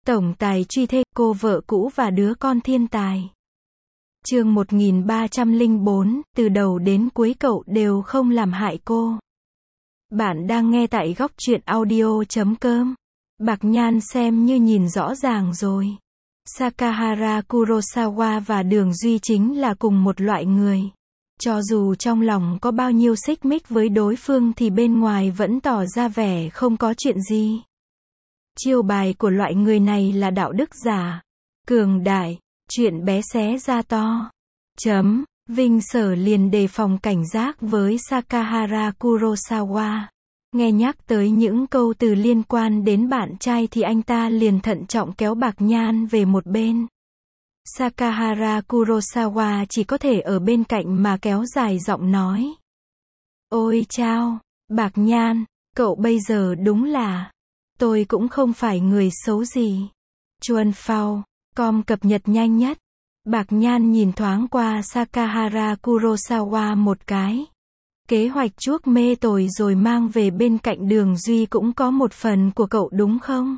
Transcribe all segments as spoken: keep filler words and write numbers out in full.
Tổng tài truy thê, cô vợ cũ và đứa con thiên tài. Chương một nghìn ba trăm lẻ bốn, từ đầu đến cuối cậu đều không làm hại cô. Bạn đang nghe tại góc truyện audio chấm com. Bạc Nhan xem như nhìn rõ ràng rồi. Sakahara Kurosawa và Đường Duy chính là cùng một loại người. Cho dù trong lòng có bao nhiêu xích mích với đối phương thì bên ngoài vẫn tỏ ra vẻ không có chuyện gì. Chiêu bài của loại người này là đạo đức giả, cường đại, chuyện bé xé ra to. Chấm, Vinh Sở liền đề phòng cảnh giác với Sakahara Kurosawa. Nghe nhắc tới những câu từ liên quan đến bạn trai thì anh ta liền thận trọng kéo Bạc Nhan về một bên. Sakahara Kurosawa chỉ có thể ở bên cạnh mà kéo dài giọng nói. Ôi chao, Bạc Nhan, cậu bây giờ đúng là... Tôi cũng không phải người xấu gì. Chuan Phao, com cập nhật nhanh nhất. Bạc Nhan nhìn thoáng qua Sakahara Kurosawa một cái. Kế hoạch chuốc mê tồi rồi mang về bên cạnh Đường Duy cũng có một phần của cậu đúng không?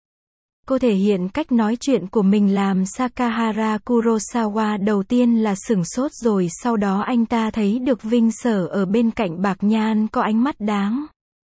Cô thể hiện cách nói chuyện của mình làm Sakahara Kurosawa đầu tiên là sửng sốt, rồi sau đó anh ta thấy được Vinh Sở ở bên cạnh Bạc Nhan có ánh mắt đáng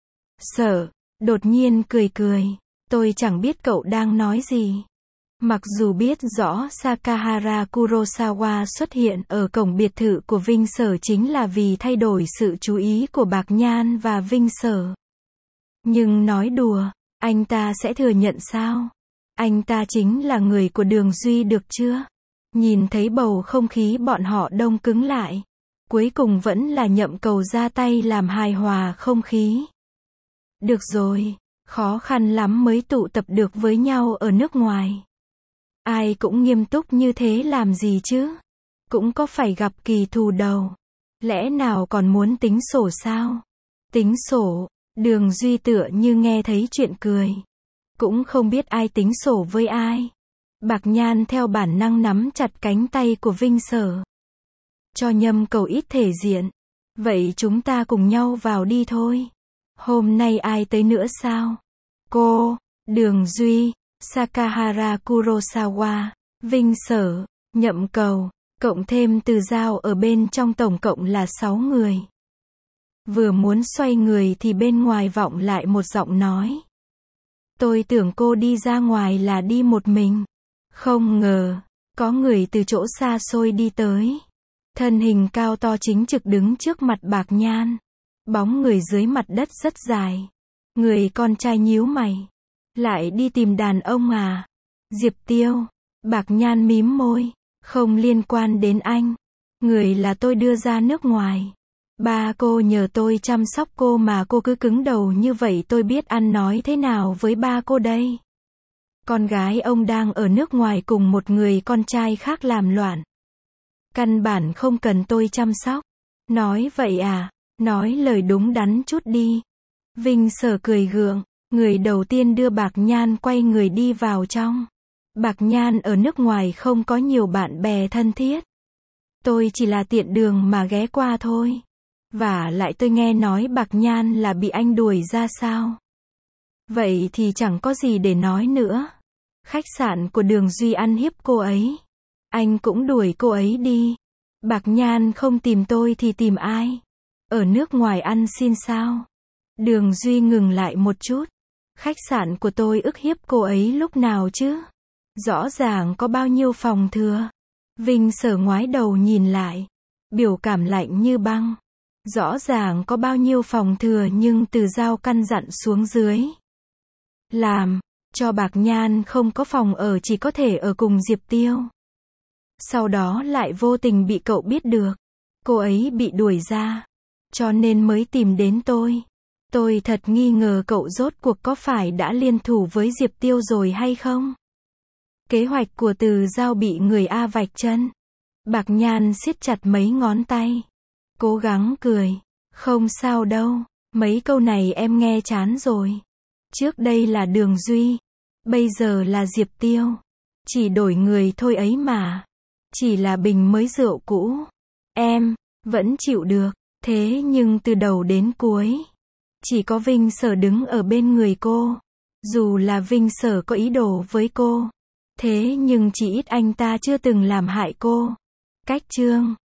sợ. Đột nhiên cười cười. Tôi chẳng biết cậu đang nói gì. Mặc dù biết rõ Sakahara Kurosawa xuất hiện ở cổng biệt thự của Vinh Sở chính là vì thay đổi sự chú ý của Bạc Nhan và Vinh Sở. Nhưng nói đùa, anh ta sẽ thừa nhận sao? Anh ta chính là người của Đường Duy được chưa? Nhìn thấy bầu không khí bọn họ đông cứng lại. Cuối cùng vẫn là Nhậm Cầu ra tay làm hài hòa không khí. Được rồi, khó khăn lắm mới tụ tập được với nhau ở nước ngoài. Ai cũng nghiêm túc như thế làm gì chứ? Cũng có phải gặp kỳ thù đầu. Lẽ nào còn muốn tính sổ sao? Tính sổ, Đường Duy tựa như nghe thấy chuyện cười. Cũng không biết ai tính sổ với ai. Bạc Nhan theo bản năng nắm chặt cánh tay của Vinh Sở. Cho Nhâm Cầu ít thể diện. Vậy chúng ta cùng nhau vào đi thôi. Hôm nay ai tới nữa sao? Cô, Đường Duy, Sakahara Kurosawa, Vinh Sở, Nhậm Cầu, cộng thêm Từ Giao ở bên trong, tổng cộng là sáu người. Vừa muốn xoay người thì bên ngoài vọng lại một giọng nói. Tôi tưởng cô đi ra ngoài là đi một mình. Không ngờ, có người từ chỗ xa xôi đi tới. Thân hình cao to chính trực đứng trước mặt Bạc Nhan. Bóng người dưới mặt đất rất dài. Người con trai nhíu mày. Lại đi tìm đàn ông à? Diệp Tiêu. Bạc Nhan mím môi. Không liên quan đến anh. Người là tôi đưa ra nước ngoài. Ba cô nhờ tôi chăm sóc cô mà cô cứ cứng đầu như vậy, tôi biết ăn nói thế nào với ba cô đây. Con gái ông đang ở nước ngoài cùng một người con trai khác làm loạn. Căn bản không cần tôi chăm sóc. Nói vậy à? Nói lời đúng đắn chút đi. Vinh Sở cười gượng. Người đầu tiên đưa Bạc Nhan quay người đi vào trong. Bạc Nhan ở nước ngoài không có nhiều bạn bè thân thiết. Tôi chỉ là tiện đường mà ghé qua thôi. Và lại tôi nghe nói Bạc Nhan là bị anh đuổi ra sao? Vậy thì chẳng có gì để nói nữa. Khách sạn của Đường Duy ăn hiếp cô ấy. Anh cũng đuổi cô ấy đi. Bạc Nhan không tìm tôi thì tìm ai? Ở nước ngoài ăn xin sao? Đường Duy ngừng lại một chút. Khách sạn của tôi ức hiếp cô ấy lúc nào chứ? Rõ ràng có bao nhiêu phòng thừa. Vinh Sở ngoái đầu nhìn lại. Biểu cảm lạnh như băng. Rõ ràng có bao nhiêu phòng thừa nhưng Từ Giao căn dặn xuống dưới. Làm, cho Bạc Nhan không có phòng ở, chỉ có thể ở cùng Diệp Tiêu. Sau đó lại vô tình bị cậu biết được. Cô ấy bị đuổi ra. Cho nên mới tìm đến tôi. Tôi thật nghi ngờ cậu rốt cuộc có phải đã liên thủ với Diệp Tiêu rồi hay không? Kế hoạch của Từ Giao bị người A vạch chân. Bạc Nhan siết chặt mấy ngón tay. Cố gắng cười. Không sao đâu. Mấy câu này em nghe chán rồi. Trước đây là Đường Duy. Bây giờ là Diệp Tiêu. Chỉ đổi người thôi ấy mà. Chỉ là bình mới rượu cũ. Em vẫn chịu được. Thế nhưng từ đầu đến cuối chỉ có Vinh Sở đứng ở bên người cô. Dù là Vinh Sở có ý đồ với cô, thế nhưng chỉ ít anh ta chưa từng làm hại cô. Cách chương